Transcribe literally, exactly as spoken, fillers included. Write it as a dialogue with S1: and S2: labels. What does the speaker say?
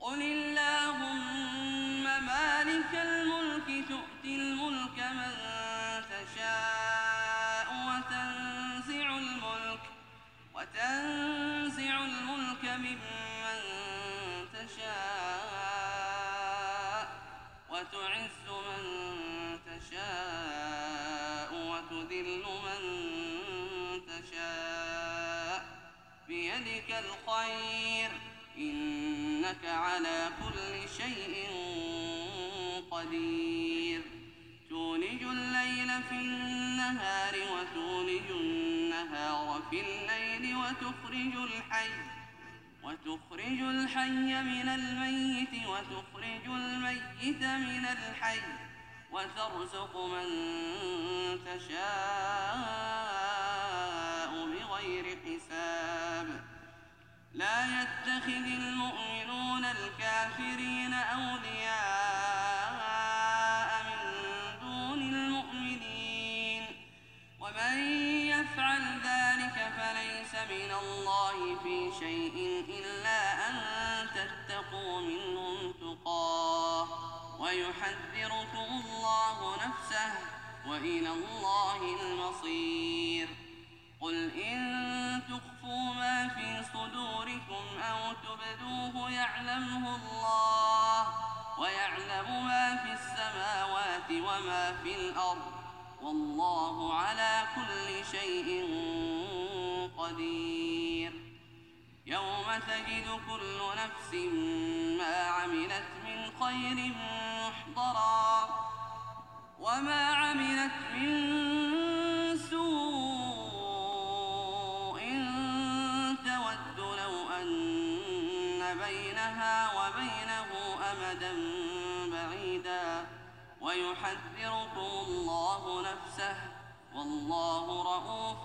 S1: قل اللهم مالك الملك تؤتي الملك من تشاء وتنزع الملك وتنزع الملك ممن تشاء وتعز من تشاء وتذل من تشاء بيدك الخير إنك على كل شيء قدير تولج الليل في النهار وتولج النهار في الليل وتخرج الحي وتخرج الحي من الميت وتخرج الميت من الحي وترزق من تشاء بغير حساب لا يتخذ المؤمنون الكافرين أولياء من دون المؤمنين ومن يفعل ذلك فليس من الله في شيء إلا أن تتقوا منهم تقاه ويحذركم الله نفسه وإلى الله المصير قل إن تخفوا ما في صدوركم أو تبدوه يعلمه الله ويعلم ما في السماوات وما في الأرض والله على كل شيء قدير يوم تجد كل نفس ما عملت من خير محضرا وما عملت من سوء تود لو أن بينها وبينه أمدا بعيدا ويحذركم الله نفسه والله رءوف